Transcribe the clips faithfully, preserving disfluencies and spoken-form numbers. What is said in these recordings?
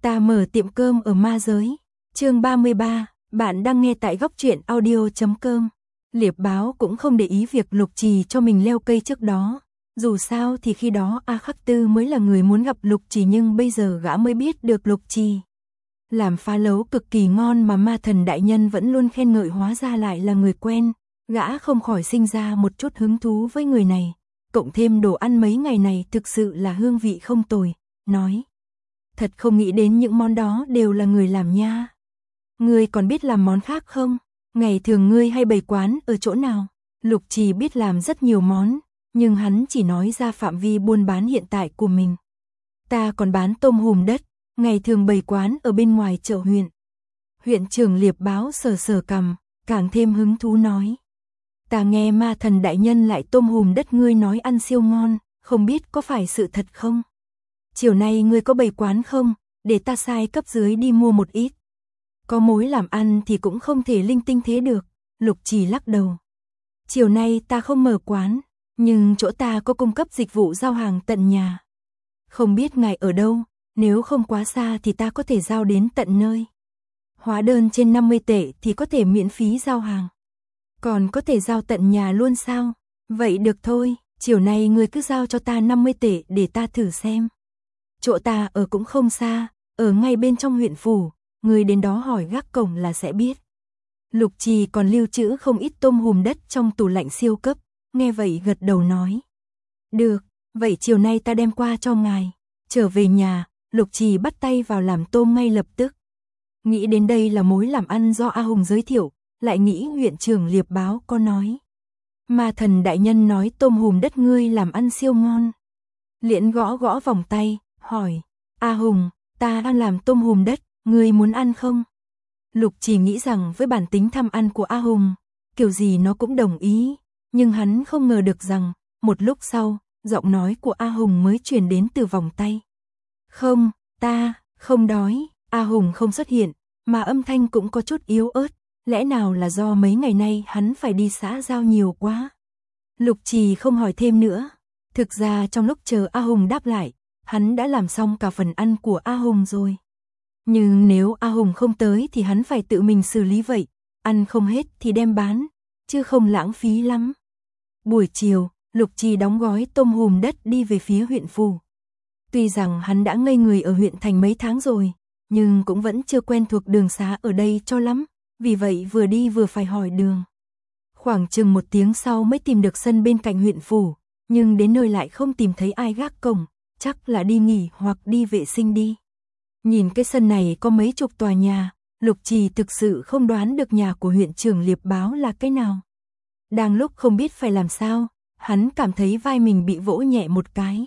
Ta mở tiệm cơm ở ma giới. Chương ba mươi ba, bạn đang nghe tại góc truyện audio chấm com. Liệp Báo cũng không để ý việc Lục Trì cho mình leo cây trước đó. Dù sao thì khi đó A Khắc Tư mới là người muốn gặp Lục Trì, nhưng bây giờ gã mới biết được Lục Trì làm phá lấu cực kỳ ngon mà ma thần đại nhân vẫn luôn khen ngợi, hóa ra lại là người quen. Gã không khỏi sinh ra một chút hứng thú với người này. Cộng thêm đồ ăn mấy ngày này thực sự là hương vị không tồi. Nói, thật không nghĩ đến những món đó đều là người làm nha. Ngươi còn biết làm món khác không? Ngày thường ngươi hay bày quán ở chỗ nào? Lục Trì biết làm rất nhiều món, nhưng hắn chỉ nói ra phạm vi buôn bán hiện tại của mình. Ta còn bán tôm hùm đất, ngày thường bày quán ở bên ngoài chợ huyện. Huyện trưởng Liệp Báo sờ sờ cằm, càng thêm hứng thú nói. Ta nghe ma thần đại nhân lại tôm hùm đất ngươi nói ăn siêu ngon, không biết có phải sự thật không? Chiều nay ngươi có bày quán không? Để ta sai cấp dưới đi mua một ít. Có mối làm ăn thì cũng không thể linh tinh thế được. Lục Trì lắc đầu. Chiều nay ta không mở quán, nhưng chỗ ta có cung cấp dịch vụ giao hàng tận nhà. Không biết ngài ở đâu, nếu không quá xa thì ta có thể giao đến tận nơi. Hóa đơn trên năm mươi tệ thì có thể miễn phí giao hàng. Còn có thể giao tận nhà luôn sao? Vậy được thôi, chiều nay ngươi cứ giao cho ta năm mươi tệ để ta thử xem. Chỗ ta ở cũng không xa, ở ngay bên trong huyện phủ, ngươi đến đó hỏi gác cổng là sẽ biết. Lục Trì còn lưu trữ không ít tôm hùm đất trong tủ lạnh siêu cấp, nghe vậy gật đầu nói. Được, vậy chiều nay ta đem qua cho ngài. Trở về nhà, Lục Trì bắt tay vào làm tôm ngay lập tức. Nghĩ đến đây là mối làm ăn do A Hùng giới thiệu, lại nghĩ huyện trưởng Liệp Báo có nói. Ma thần đại nhân nói tôm hùm đất ngươi làm ăn siêu ngon. Liễn gõ gõ vòng tay, hỏi, A Hùng, ta đang làm tôm hùm đất, ngươi muốn ăn không? Lục Trì nghĩ rằng với bản tính tham ăn của A Hùng, kiểu gì nó cũng đồng ý, nhưng hắn không ngờ được rằng, một lúc sau, giọng nói của A Hùng mới truyền đến từ vòng tay. Không, ta, không đói. A Hùng không xuất hiện, mà âm thanh cũng có chút yếu ớt, lẽ nào là do mấy ngày nay hắn phải đi xã giao nhiều quá? Lục Trì không hỏi thêm nữa. Thực ra trong lúc chờ A Hùng đáp lại, hắn đã làm xong cả phần ăn của A Hùng rồi. Nhưng nếu A Hùng không tới thì hắn phải tự mình xử lý vậy, ăn không hết thì đem bán, chứ không lãng phí lắm. Buổi chiều, Lục Trì đóng gói tôm hùm đất đi về phía huyện phủ. Tuy rằng hắn đã ngây người ở huyện thành mấy tháng rồi, nhưng cũng vẫn chưa quen thuộc đường xá ở đây cho lắm, vì vậy vừa đi vừa phải hỏi đường. Khoảng chừng một tiếng sau mới tìm được sân bên cạnh huyện phủ, nhưng đến nơi lại không tìm thấy ai gác cổng, chắc là đi nghỉ hoặc đi vệ sinh đi. Nhìn cái sân này có mấy chục tòa nhà, Lục Trì thực sự không đoán được nhà của huyện trưởng Liệp Báo là cái nào. Đang lúc không biết phải làm sao, hắn cảm thấy vai mình bị vỗ nhẹ một cái.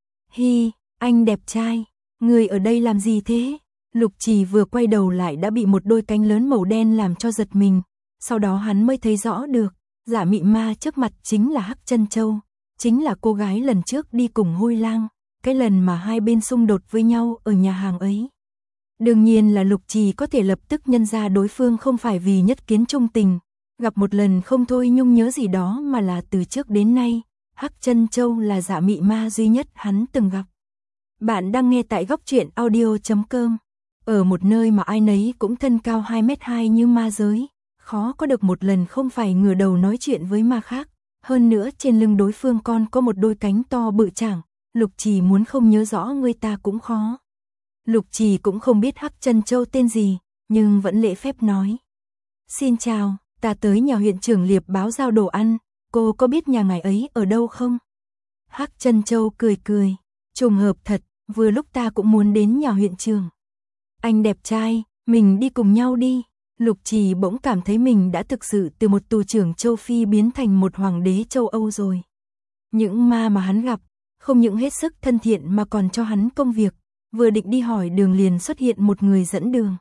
Hi, anh đẹp trai, người ở đây làm gì thế? Lục Trì vừa quay đầu lại đã bị một đôi cánh lớn màu đen làm cho giật mình, sau đó hắn mới thấy rõ được, Giả Mị Ma trước mặt chính là Hắc Chân Châu, chính là cô gái lần trước đi cùng Hôi Lang, cái lần mà hai bên xung đột với nhau ở nhà hàng ấy. Đương nhiên là Lục Trì có thể lập tức nhận ra đối phương không phải vì nhất kiến trung tình, gặp một lần không thôi nhung nhớ gì đó, mà là từ trước đến nay, Hắc Chân Châu là Giả Mị Ma duy nhất hắn từng gặp. Bạn đang nghe tại góc truyện audio chấm com. Ở một nơi mà ai nấy cũng thân cao hai mét hai như ma giới, khó có được một lần không phải ngửa đầu nói chuyện với ma khác. Hơn nữa trên lưng đối phương còn có một đôi cánh to bự chảng, Lục Trì muốn không nhớ rõ người ta cũng khó. Lục Trì cũng không biết Hắc Chân Châu tên gì, nhưng vẫn lễ phép nói. Xin chào, ta tới nhà huyện trưởng Liệp Báo giao đồ ăn, cô có biết nhà ngài ấy ở đâu không? Hắc Chân Châu cười cười, trùng hợp thật, vừa lúc ta cũng muốn đến nhà huyện trưởng. Anh đẹp trai, mình đi cùng nhau đi. Lục Trì bỗng cảm thấy mình đã thực sự từ một tù trưởng châu Phi biến thành một hoàng đế châu Âu rồi. Những ma mà hắn gặp, không những hết sức thân thiện mà còn cho hắn công việc, vừa định đi hỏi đường liền xuất hiện một người dẫn đường.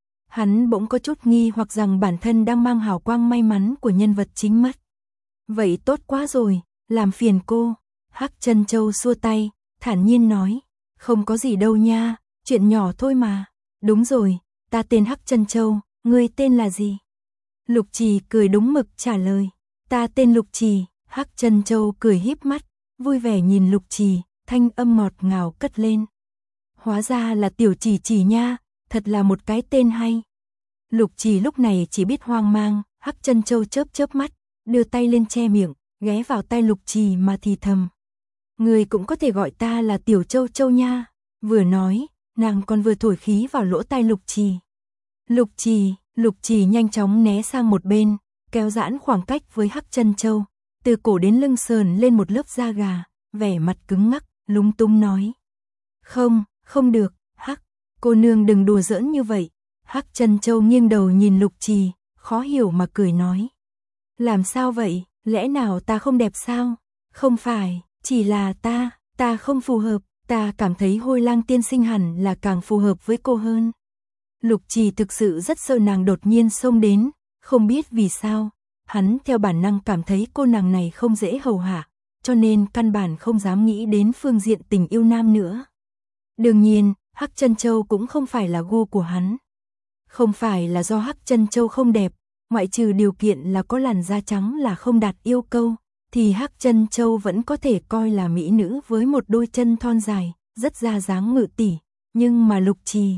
Hắn bỗng có chút nghi hoặc rằng bản thân đang mang hào quang may mắn của nhân vật chính mất. Vậy tốt quá rồi, làm phiền cô. Hắc Chân Châu xua tay, thản nhiên nói, không có gì đâu nha, chuyện nhỏ thôi mà. Đúng rồi, ta tên Hắc Chân Châu, ngươi tên là gì? Lục Trì cười đúng mực trả lời, ta tên Lục Trì. Hắc Chân Châu cười híp mắt, vui vẻ nhìn Lục Trì, thanh âm ngọt ngào cất lên. Hóa ra là Tiểu Chỉ Chỉ nha, thật là một cái tên hay. Lục Trì lúc này chỉ biết hoang mang, Hắc Chân Châu chớp chớp mắt, đưa tay lên che miệng, ghé vào tai Lục Trì mà thì thầm. Người cũng có thể gọi ta là Tiểu Châu Châu nha. Vừa nói, nàng còn vừa thổi khí vào lỗ tai Lục Trì. Lục Trì, Lục Trì nhanh chóng né sang một bên, kéo giãn khoảng cách với Hắc Chân Châu, từ cổ đến lưng sờn lên một lớp da gà, vẻ mặt cứng ngắc, lúng túng nói. Không, không được, Hắc, cô nương đừng đùa giỡn như vậy. Hắc Chân Châu nghiêng đầu nhìn Lục Trì, khó hiểu mà cười nói. Làm sao vậy, lẽ nào ta không đẹp sao? Không phải, chỉ là ta, ta không phù hợp, ta cảm thấy Hôi Lang tiên sinh hẳn là càng phù hợp với cô hơn. Lục Trì thực sự rất sợ nàng đột nhiên xông đến, không biết vì sao, hắn theo bản năng cảm thấy cô nàng này không dễ hầu hạ, cho nên căn bản không dám nghĩ đến phương diện tình yêu nam nữa. Đương nhiên, Hắc Chân Châu cũng không phải là gu của hắn. Không phải là do Hắc Chân Châu không đẹp, ngoại trừ điều kiện là có làn da trắng là không đạt yêu cầu, thì Hắc Chân Châu vẫn có thể coi là mỹ nữ với một đôi chân thon dài, rất ra dáng ngự tỷ, nhưng mà Lục Trì,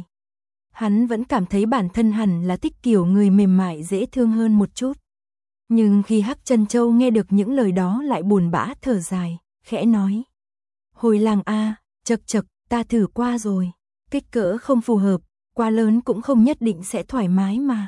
hắn vẫn cảm thấy bản thân hẳn là thích kiểu người mềm mại dễ thương hơn một chút. Nhưng khi Hắc Chân Châu nghe được những lời đó lại buồn bã thở dài, khẽ nói. Hồi Lang a, chật chật, ta thử qua rồi, kích cỡ không phù hợp, quá lớn cũng không nhất định sẽ thoải mái mà.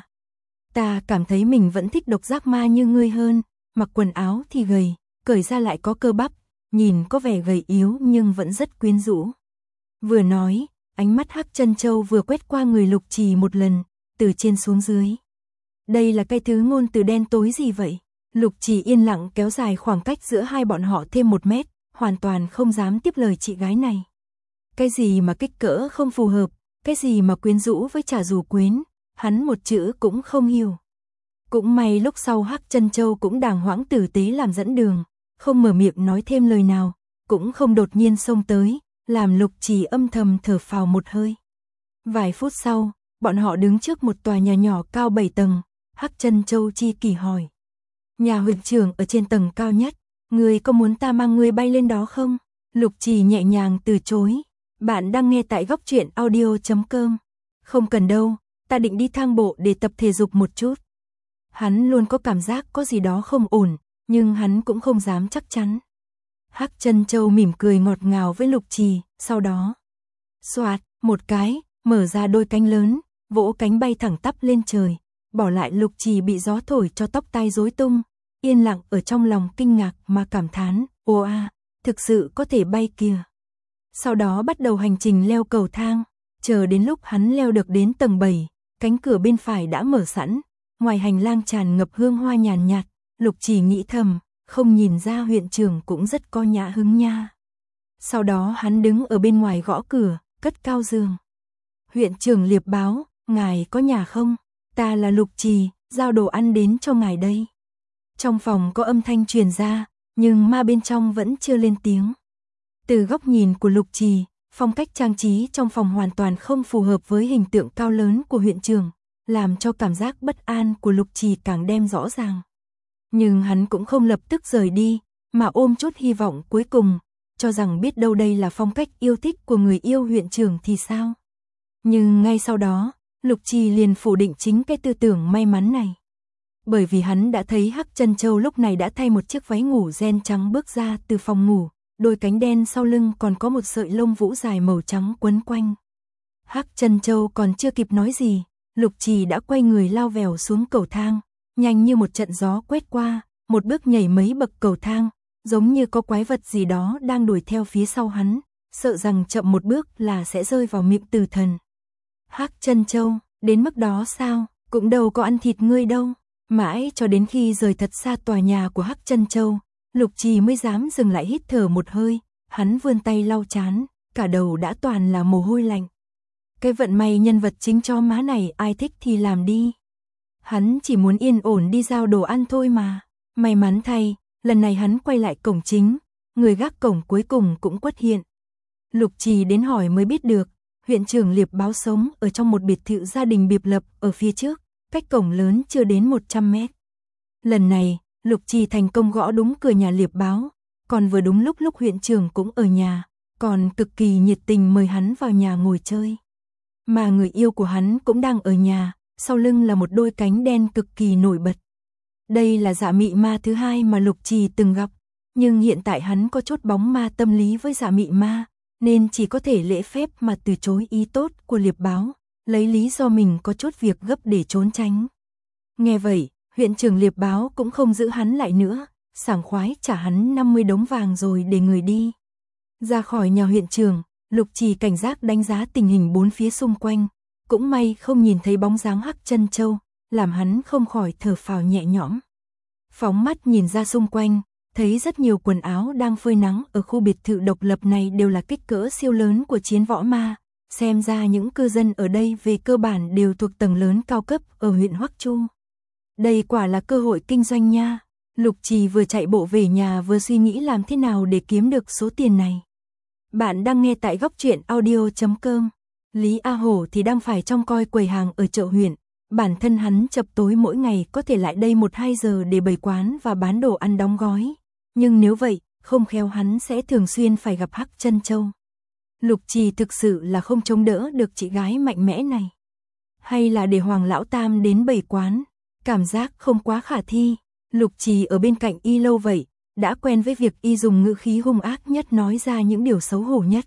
Ta cảm thấy mình vẫn thích độc giác ma như ngươi hơn, mặc quần áo thì gầy, cởi ra lại có cơ bắp, nhìn có vẻ gầy yếu nhưng vẫn rất quyến rũ. Vừa nói, ánh mắt Hắc Chân Châu vừa quét qua người Lục Trì một lần, từ trên xuống dưới. Đây là cái thứ ngôn từ đen tối gì vậy? Lục Trì yên lặng kéo dài khoảng cách giữa hai bọn họ thêm một mét, hoàn toàn không dám tiếp lời chị gái này. Cái gì mà kích cỡ không phù hợp, cái gì mà quyến rũ với trả dù quyến, hắn một chữ cũng không hiểu. Cũng may lúc sau Hắc Chân Châu cũng đàng hoàng tử tế làm dẫn đường, không mở miệng nói thêm lời nào, cũng không đột nhiên xông tới, làm Lục Trì âm thầm thở phào một hơi. Vài phút sau, bọn họ đứng trước một tòa nhà nhỏ cao bảy tầng, Hắc Chân Châu chi kỷ hỏi. Nhà huyện trưởng ở trên tầng cao nhất, ngươi có muốn ta mang ngươi bay lên đó không? Lục Trì nhẹ nhàng từ chối. Bạn đang nghe tại góc truyện audio chấm com. Không cần đâu, ta định đi thang bộ để tập thể dục một chút. Hắn luôn có cảm giác có gì đó không ổn, nhưng hắn cũng không dám chắc chắn. Hắc Chân Châu mỉm cười ngọt ngào với Lục Trì, sau đó xoạt, một cái, mở ra đôi cánh lớn, vỗ cánh bay thẳng tắp lên trời, bỏ lại Lục Trì bị gió thổi cho tóc tai rối tung, yên lặng ở trong lòng kinh ngạc mà cảm thán, ồ a, thực sự có thể bay kìa. Sau đó bắt đầu hành trình leo cầu thang, chờ đến lúc hắn leo được đến tầng bảy, cánh cửa bên phải đã mở sẵn, ngoài hành lang tràn ngập hương hoa nhàn nhạt, Lục Trì nghĩ thầm, không nhìn ra huyện trưởng cũng rất có nhã hứng nha. Sau đó hắn đứng ở bên ngoài gõ cửa, cất cao giọng. Huyện trưởng Liệp báo, ngài có nhà không? Ta là Lục Trì, giao đồ ăn đến cho ngài đây. Trong phòng có âm thanh truyền ra, nhưng ma bên trong vẫn chưa lên tiếng. Từ góc nhìn của Lục Trì, phong cách trang trí trong phòng hoàn toàn không phù hợp với hình tượng cao lớn của huyện trưởng, làm cho cảm giác bất an của Lục Trì càng đem rõ ràng. Nhưng hắn cũng không lập tức rời đi, mà ôm chút hy vọng cuối cùng, cho rằng biết đâu đây là phong cách yêu thích của người yêu huyện trưởng thì sao. Nhưng ngay sau đó, Lục Trì liền phủ định chính cái tư tưởng may mắn này. Bởi vì hắn đã thấy Hắc Chân Châu lúc này đã thay một chiếc váy ngủ ren trắng bước ra từ phòng ngủ, đôi cánh đen sau lưng còn có một sợi lông vũ dài màu trắng quấn quanh. Hắc Chân Châu còn chưa kịp nói gì, Lục Trì đã quay người lao vèo xuống cầu thang, nhanh như một trận gió quét qua, một bước nhảy mấy bậc cầu thang, giống như có quái vật gì đó đang đuổi theo phía sau hắn, sợ rằng chậm một bước là sẽ rơi vào miệng tử thần. Hắc Chân Châu, đến mức đó sao, cũng đâu có ăn thịt ngươi đâu. Mãi cho đến khi rời thật xa tòa nhà của Hắc Chân Châu, Lục Trì mới dám dừng lại hít thở một hơi, hắn vươn tay lau trán, cả đầu đã toàn là mồ hôi lạnh. Cái vận may nhân vật chính cho má này ai thích thì làm đi. Hắn chỉ muốn yên ổn đi giao đồ ăn thôi mà. May mắn thay, lần này hắn quay lại cổng chính, người gác cổng cuối cùng cũng quất hiện. Lục Trì đến hỏi mới biết được, huyện trưởng Liệp báo sống ở trong một biệt thự gia đình biệt lập ở phía trước, cách cổng lớn chưa đến một trăm mét. Lần này, Lục Trì thành công gõ đúng cửa nhà Liệp báo, còn vừa đúng lúc lúc huyện trưởng cũng ở nhà, còn cực kỳ nhiệt tình mời hắn vào nhà ngồi chơi. Mà người yêu của hắn cũng đang ở nhà, sau lưng là một đôi cánh đen cực kỳ nổi bật. Đây là Dạ Mị Ma thứ hai mà Lục Trì từng gặp, nhưng hiện tại hắn có chút bóng ma tâm lý với Dạ Mị Ma, nên chỉ có thể lễ phép mà từ chối ý tốt của Liệp Báo, lấy lý do mình có chút việc gấp để trốn tránh. Nghe vậy, huyện trưởng Liệp Báo cũng không giữ hắn lại nữa, sảng khoái trả hắn năm mươi đống vàng rồi để người đi. Ra khỏi nhà huyện trưởng, Lục Trì cảnh giác đánh giá tình hình bốn phía xung quanh, cũng may không nhìn thấy bóng dáng Hắc Chân Châu, làm hắn không khỏi thở phào nhẹ nhõm. Phóng mắt nhìn ra xung quanh, thấy rất nhiều quần áo đang phơi nắng ở khu biệt thự độc lập này đều là kích cỡ siêu lớn của Chiến Võ Ma, xem ra những cư dân ở đây về cơ bản đều thuộc tầng lớn cao cấp ở huyện Hoắc Chu. Đây quả là cơ hội kinh doanh nha. Lục Trì vừa chạy bộ về nhà vừa suy nghĩ làm thế nào để kiếm được số tiền này. Bạn đang nghe tại góc truyện audio chấm com. Lý A Hổ thì đang phải trông coi quầy hàng ở chợ huyện. Bản thân hắn chập tối mỗi ngày có thể lại đây một hai giờ để bày quán và bán đồ ăn đóng gói. Nhưng nếu vậy, không khéo hắn sẽ thường xuyên phải gặp Hắc Chân Châu. Lục Trì thực sự là không chống đỡ được chị gái mạnh mẽ này. Hay là để Hoàng Lão Tam đến bày quán, cảm giác không quá khả thi. Lục Trì ở bên cạnh y lâu vậy, đã quen với việc y dùng ngữ khí hung ác nhất nói ra những điều xấu hổ nhất.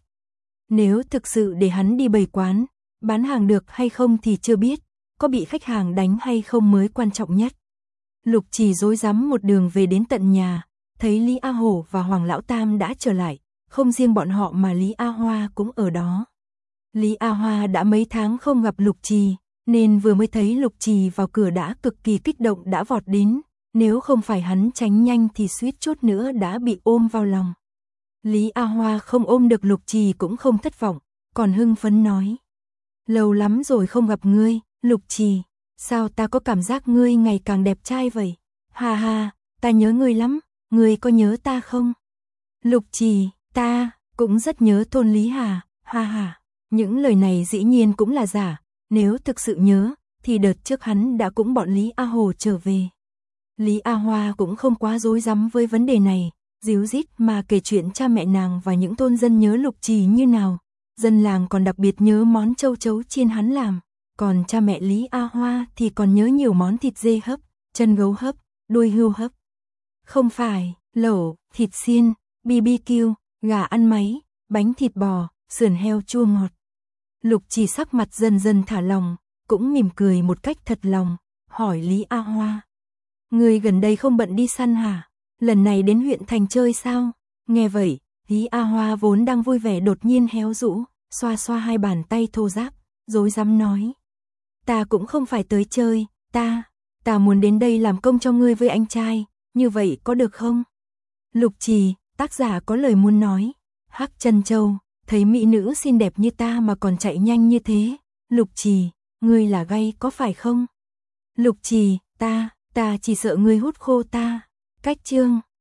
Nếu thực sự để hắn đi bày quán, bán hàng được hay không thì chưa biết, có bị khách hàng đánh hay không mới quan trọng nhất. Lục Trì rối rắm một đường về đến tận nhà, thấy Lý A Hổ và Hoàng Lão Tam đã trở lại, không riêng bọn họ mà Lý A Hoa cũng ở đó. Lý A Hoa đã mấy tháng không gặp Lục Trì, nên vừa mới thấy Lục Trì vào cửa đã cực kỳ kích động đã vọt đến, nếu không phải hắn tránh nhanh thì suýt chút nữa đã bị ôm vào lòng. Lý A Hoa không ôm được Lục Trì cũng không thất vọng, còn hưng phấn nói: "Lâu lắm rồi không gặp ngươi, Lục Trì, sao ta có cảm giác ngươi ngày càng đẹp trai vậy? Ha ha, ta nhớ ngươi lắm, ngươi có nhớ ta không?" Lục Trì: "Ta cũng rất nhớ thôn Lý Hà, ha ha." Những lời này dĩ nhiên cũng là giả, nếu thực sự nhớ, thì đợt trước hắn đã cũng bọn Lý A Hồ trở về. Lý A Hoa cũng không quá rối rắm với vấn đề này, díu dít mà kể chuyện cha mẹ nàng và những thôn dân nhớ Lục Trì như nào. Dân làng còn đặc biệt nhớ món châu chấu chiên hắn làm, còn cha mẹ Lý A Hoa thì còn nhớ nhiều món thịt dê hấp, chân gấu hấp, đuôi hươu hấp. Không phải, lẩu, thịt xiên, bi bi kiu, gà ăn máy, bánh thịt bò, sườn heo chua ngọt. Lục Trì sắc mặt dần dần thả lòng, cũng mỉm cười một cách thật lòng, hỏi Lý A Hoa: "Ngươi gần đây không bận đi săn hả? Lần này đến huyện thành chơi sao?" Nghe vậy, Lý A Hoa vốn đang vui vẻ đột nhiên héo rũ, xoa xoa hai bàn tay thô ráp, rối rắm nói: "Ta cũng không phải tới chơi, ta, ta muốn đến đây làm công cho ngươi với anh trai, như vậy có được không?" Lục Trì, tác giả có lời muốn nói: "Hắc Chân Châu, thấy mỹ nữ xinh đẹp như ta mà còn chạy nhanh như thế, Lục Trì, ngươi là gay có phải không?" Lục Trì, ta, ta chỉ sợ ngươi hút khô ta. Cách chương